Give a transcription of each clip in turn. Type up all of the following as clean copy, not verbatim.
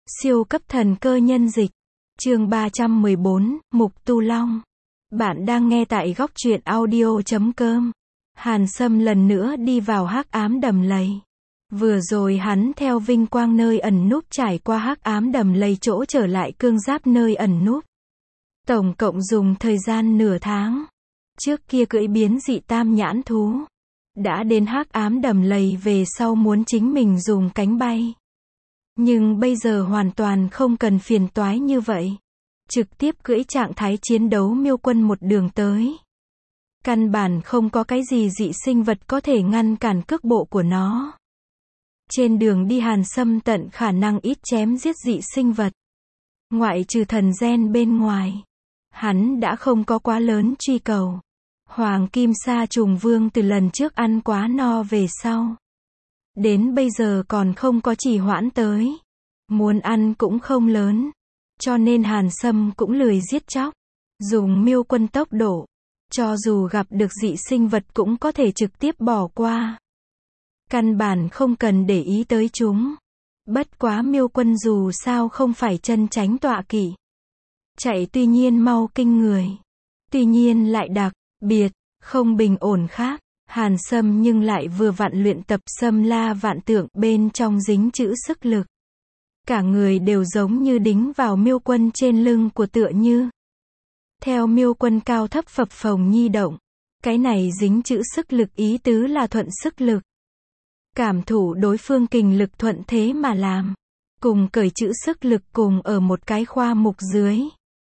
Siêu cấp thần cơ nhân dịch. Chương 314, Mục Tu Long. Bạn đang nghe tại góc truyện audio.com. Hàn Sâm lần nữa đi vào hắc ám đầm lầy. Vừa rồi hắn theo vinh quang nơi ẩn núp trải qua hắc ám đầm lầy chỗ trở lại cương giáp nơi ẩn núp. Tổng cộng dùng thời gian nửa tháng. Trước kia cưỡi biến dị tam nhãn thú. Đã đến hắc ám đầm lầy về sau muốn chính mình dùng cánh bay. Nhưng bây giờ hoàn toàn không cần phiền toái như vậy. Trực tiếp cưỡi trạng thái chiến đấu miêu quân một đường tới. Căn bản không có cái gì dị sinh vật có thể ngăn cản cước bộ của nó. Trên đường đi Hàn Sâm tận khả năng ít chém giết dị sinh vật. Ngoại trừ thần gen bên ngoài. Hắn đã không có quá lớn truy cầu. Hoàng Kim Sa Trùng Vương từ lần trước ăn quá no về sau. Đến bây giờ còn không có trì hoãn tới. Muốn ăn cũng không lớn. Cho nên Hàn Sâm cũng lười giết chóc. Dùng miêu quân tốc độ. Cho dù gặp được dị sinh vật cũng có thể trực tiếp bỏ qua. Căn bản không cần để ý tới chúng. Bất quá miêu quân dù sao không phải chân tránh tọa kỵ. Chạy tuy nhiên mau kinh người. Tuy nhiên lại đặc biệt, không bình ổn khác. Hàn Sâm nhưng lại vừa vặn luyện tập Sâm La Vạn Tượng bên trong dính chữ sức lực. Cả người đều giống như đính vào miêu quân trên lưng của tựa như. Theo miêu quân cao thấp phập phồng nhi động. Cái này dính chữ sức lực ý tứ là thuận sức lực. Cảm thụ đối phương kình lực thuận thế mà làm. Cùng cởi chữ sức lực cùng ở một cái khoa mục dưới.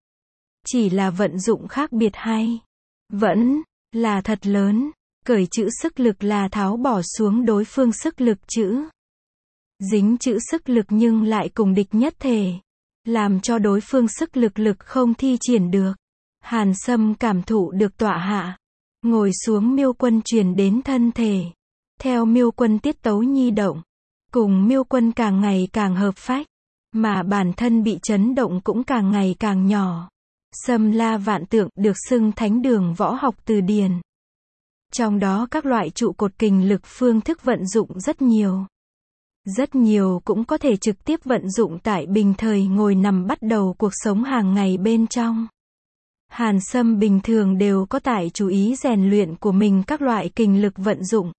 Chỉ là vận dụng khác biệt hay. Vẫn là thật lớn. Cởi chữ sức lực là tháo bỏ xuống đối phương sức lực chữ. Dính chữ sức lực nhưng lại cùng địch nhất thể. Làm cho đối phương sức lực không thi triển được. Hàn Sâm cảm thụ được tọa hạ. Ngồi xuống miêu quân truyền đến thân thể. Theo miêu quân tiết tấu nhi động. Cùng miêu quân càng ngày càng hợp phách. Mà bản thân bị chấn động cũng càng ngày càng nhỏ. Sâm La Vạn Tượng được xưng thánh đường võ học từ điển. Trong đó các loại trụ cột kình lực phương thức vận dụng rất nhiều. Rất nhiều cũng có thể trực tiếp vận dụng tại bình thời ngồi nằm bắt đầu cuộc sống hàng ngày bên trong. Hàn Sâm bình thường đều có tại chú ý rèn luyện của mình các loại kình lực vận dụng.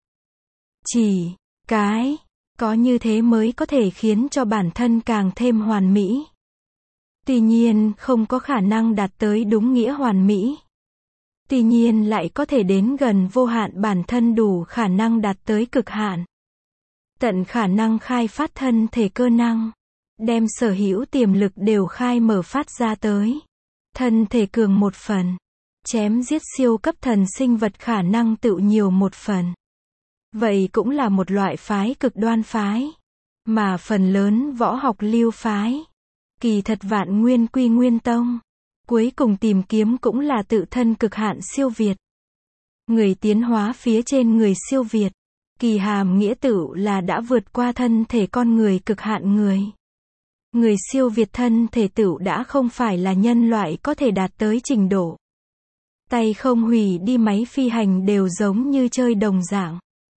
Chỉ cái có như thế mới có thể khiến cho bản thân càng thêm hoàn mỹ. Tuy nhiên không có khả năng đạt tới đúng nghĩa hoàn mỹ. Tuy nhiên lại có thể đến gần vô hạn bản thân đủ khả năng đạt tới cực hạn. Tận khả năng khai phát thân thể cơ năng. Đem sở hữu tiềm lực đều khai mở phát ra tới. Thân thể cường một phần. Chém giết siêu cấp thần sinh vật khả năng tựu nhiều một phần. Vậy cũng là một loại phái cực đoan phái. Mà phần lớn võ học lưu phái. Kỳ thật vạn nguyên quy nguyên tông. Cuối cùng tìm kiếm cũng là tự thân cực hạn siêu việt. Người tiến hóa phía trên người siêu việt. Kỳ hàm nghĩa tựu là đã vượt qua thân thể con người cực hạn người. Người siêu việt thân thể tựu đã không phải là nhân loại có thể đạt tới trình độ. Tay không hủy đi máy phi hành đều giống như chơi đồng dạng.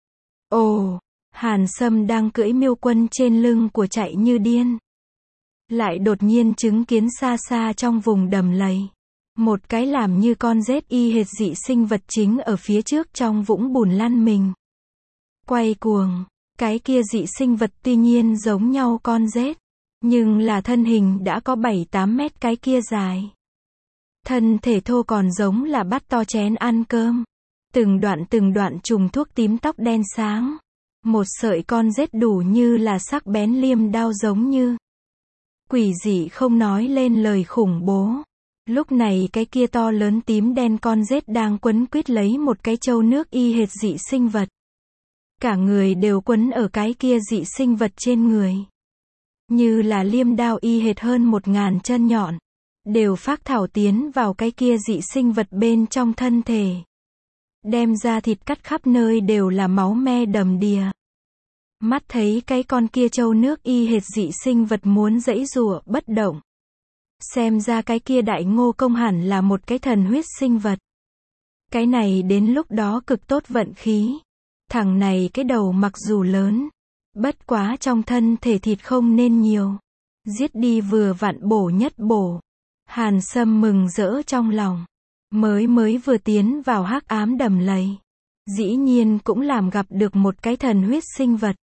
Ồ, Hàn Sâm đang cưỡi miêu quân trên lưng của chạy như điên. Lại đột nhiên chứng kiến xa xa trong vùng đầm lầy. Một cái làm như con rết y hệt dị sinh vật chính ở phía trước trong vũng bùn lăn mình. Quay cuồng, cái kia dị sinh vật tuy nhiên giống nhau con rết. Nhưng là thân hình đã có 7-8 mét cái kia dài. Thân thể thô còn giống là bát to chén ăn cơm. Từng đoạn trùng thuốc tím tóc đen sáng. Một sợi con rết đủ như là sắc bén liêm đao giống như. Quỷ dị không nói lên lời khủng bố. Lúc này cái kia to lớn tím đen con rết đang quấn quýt lấy một cái trâu nước y hệt dị sinh vật. Cả người đều quấn ở cái kia dị sinh vật trên người. Như là liêm đao y hệt hơn 1000 chân nhọn. Đều phác thảo tiến vào cái kia dị sinh vật bên trong thân thể. Đem ra thịt cắt khắp nơi đều là máu me đầm đìa. Mắt thấy cái con kia trâu nước y hệt dị sinh vật muốn giãy giụa bất động. Xem ra cái kia đại ngô công hẳn là một cái thần huyết sinh vật. Cái này đến lúc đó cực tốt vận khí. Thằng này cái đầu mặc dù lớn. Bất quá trong thân thể thịt không nên nhiều. Giết đi vừa vặn bổ nhất bổ. Hàn Sâm mừng rỡ trong lòng. Mới vừa tiến vào hắc ám đầm lầy. Dĩ nhiên cũng làm gặp được một cái thần huyết sinh vật.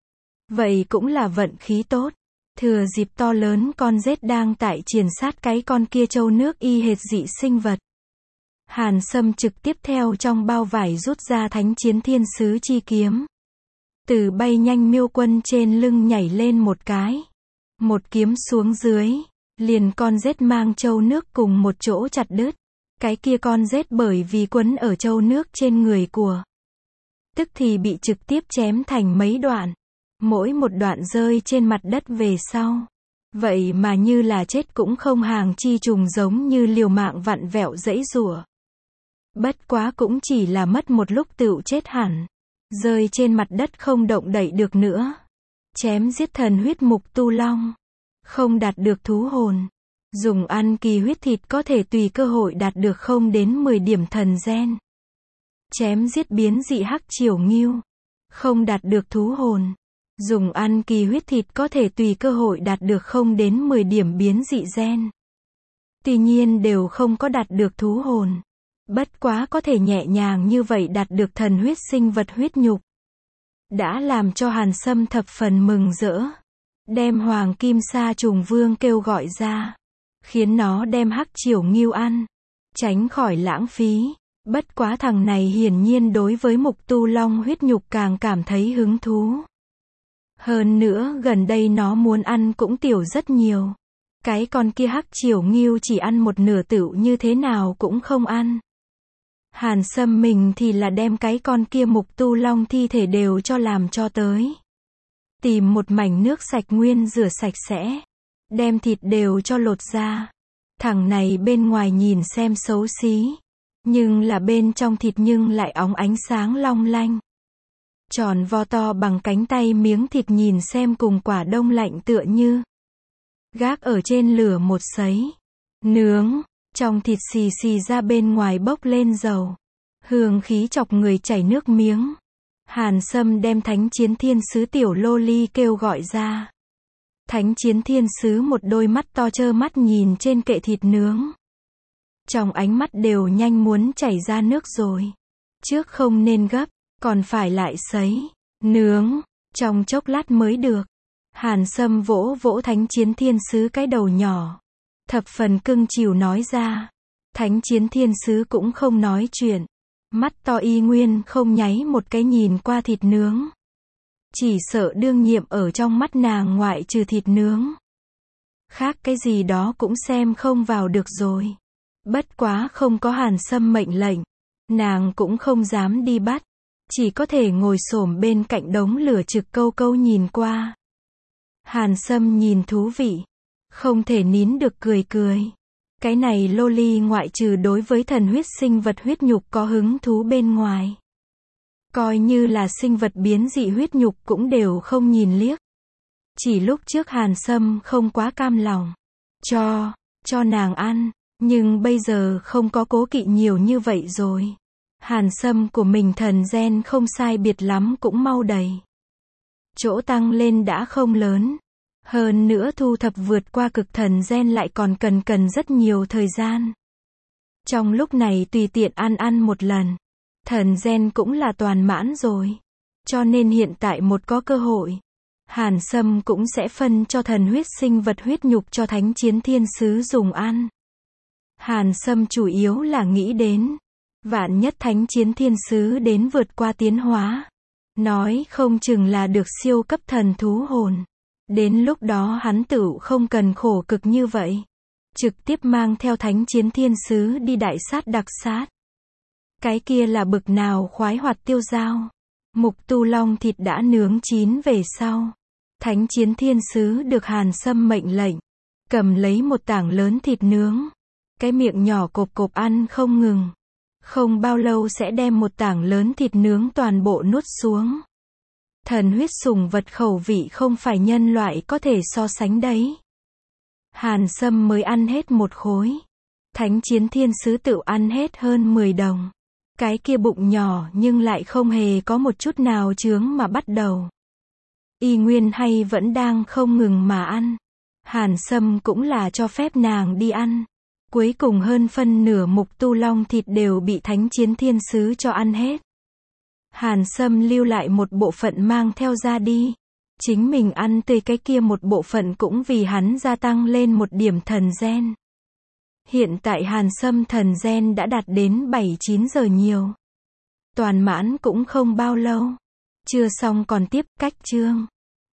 Vậy cũng là vận khí tốt. Thừa dịp to lớn con rết đang tại triền sát cái con kia trâu nước y hệt dị sinh vật. Hàn Sâm trực tiếp theo trong bao vải rút ra Thánh Chiến Thiên Sứ chi kiếm. Từ bay nhanh miêu quân trên lưng nhảy lên một cái. Một kiếm xuống dưới. Liền con rết mang trâu nước cùng một chỗ chặt đứt. Cái kia con rết bởi vì quấn ở trâu nước trên người của. Tức thì bị trực tiếp chém thành mấy đoạn. Mỗi một đoạn rơi trên mặt đất về sau. Vậy mà như là chết cũng không hàng chi trùng giống như liều mạng vặn vẹo giãy giụa. Bất quá cũng chỉ là mất một lúc tựu chết hẳn. Rơi trên mặt đất không động đậy được nữa. Chém giết thần huyết mục tu long. Không đạt được thú hồn. Dùng ăn kỳ huyết thịt có thể tùy cơ hội đạt được 0 đến 10 điểm thần gen. Chém giết biến dị hắc triều ngưu. Không đạt được thú hồn. Dùng ăn kỳ huyết thịt có thể tùy cơ hội đạt được 0 đến 10 điểm biến dị gen. Tuy nhiên đều không có đạt được thú hồn. Bất quá có thể nhẹ nhàng như vậy đạt được thần huyết sinh vật huyết nhục. Đã làm cho Hàn Sâm thập phần mừng rỡ. Đem Hoàng Kim Sa Trùng Vương kêu gọi ra. Khiến nó đem hắc triều ngưu ăn. Tránh khỏi lãng phí. Bất quá thằng này hiển nhiên đối với mục tu long huyết nhục càng cảm thấy hứng thú. Hơn nữa gần đây nó muốn ăn cũng tiểu rất nhiều. Cái con kia hắc triều ngưu chỉ ăn một nửa tựu như thế nào cũng không ăn. Hàn Sâm mình thì là đem cái con kia mục tu long thi thể đều cho làm cho tới. Tìm một mảnh nước sạch nguyên rửa sạch sẽ. Đem thịt đều cho lột ra. Thằng này bên ngoài nhìn xem xấu xí. Nhưng là bên trong thịt nhưng lại óng ánh sáng long lanh. Tròn vo to bằng cánh tay miếng thịt nhìn xem cùng quả đông lạnh tựa như. Gác ở trên lửa một sấy. Nướng. Trong thịt xì xì ra bên ngoài bốc lên dầu. Hương khí chọc người chảy nước miếng. Hàn Sâm đem Thánh Chiến Thiên Sứ tiểu lô ly kêu gọi ra. Thánh Chiến Thiên Sứ một đôi mắt to trơ mắt nhìn trên kệ thịt nướng. Trong ánh mắt đều nhanh muốn chảy ra nước rồi. Trước không nên gấp, còn phải lại sấy, nướng, trong chốc lát mới được. Hàn Sâm vỗ vỗ Thánh Chiến Thiên Sứ cái đầu nhỏ. Thập phần cưng chiều nói ra. Thánh Chiến Thiên Sứ cũng không nói chuyện. Mắt to y nguyên không nháy một cái nhìn qua thịt nướng. Chỉ sợ đương nhiệm ở trong mắt nàng ngoại trừ thịt nướng. Khác cái gì đó cũng xem không vào được rồi. Bất quá không có Hàn Sâm mệnh lệnh. Nàng cũng không dám đi bắt. Chỉ có thể ngồi xổm bên cạnh đống lửa trực câu câu nhìn qua. Hàn Sâm nhìn thú vị. Không thể nín được cười cười. Cái này lô ly ngoại trừ đối với thần huyết sinh vật huyết nhục có hứng thú bên ngoài. Coi như là sinh vật biến dị huyết nhục cũng đều không nhìn liếc. Chỉ lúc trước Hàn Sâm không quá cam lòng. Cho nàng ăn. Nhưng bây giờ không có cố kỵ nhiều như vậy rồi. Hàn Sâm của mình thần gen không sai biệt lắm cũng mau đầy. Chỗ tăng lên đã không lớn. Hơn nữa thu thập vượt qua cực thần gen lại còn cần rất nhiều thời gian. Trong lúc này tùy tiện ăn một lần. Thần gen cũng là toàn mãn rồi. Cho nên hiện tại một có cơ hội. Hàn Sâm cũng sẽ phân cho thần huyết sinh vật huyết nhục cho Thánh Chiến Thiên Sứ dùng ăn. Hàn Sâm chủ yếu là nghĩ đến. Vạn nhất Thánh Chiến Thiên Sứ đến vượt qua tiến hóa. Nói không chừng là được siêu cấp thần thú hồn. Đến lúc đó hắn tự không cần khổ cực như vậy. Trực tiếp mang theo Thánh Chiến Thiên Sứ đi đại sát đặc sát. Cái kia là bực nào khoái hoạt tiêu dao. Mục tu long thịt đã nướng chín về sau. Thánh Chiến Thiên Sứ được Hàn Sâm mệnh lệnh. Cầm lấy một tảng lớn thịt nướng. Cái miệng nhỏ cộp ăn không ngừng. Không bao lâu sẽ đem một tảng lớn thịt nướng toàn bộ nuốt xuống. Thần huyết sủng vật khẩu vị không phải nhân loại có thể so sánh đấy. Hàn Sâm mới ăn hết một khối. Thánh Chiến Thiên Sứ tự ăn hết hơn 10 đồng. Cái kia bụng nhỏ nhưng lại không hề có một chút nào chướng mà bắt đầu. Y nguyên hay vẫn đang không ngừng mà ăn. Hàn Sâm cũng là cho phép nàng đi ăn. Cuối cùng hơn phân nửa Mục Tu Long thịt đều bị Thánh Chiến Thiên Sứ cho ăn hết. Hàn Sâm lưu lại một bộ phận mang theo ra đi. Chính mình ăn tươi cái kia một bộ phận cũng vì hắn gia tăng lên một điểm thần gen. Hiện tại Hàn Sâm thần gen đã đạt đến 7-9 giờ nhiều. Toàn mãn cũng không bao lâu. Chưa xong còn tiếp, cách chương.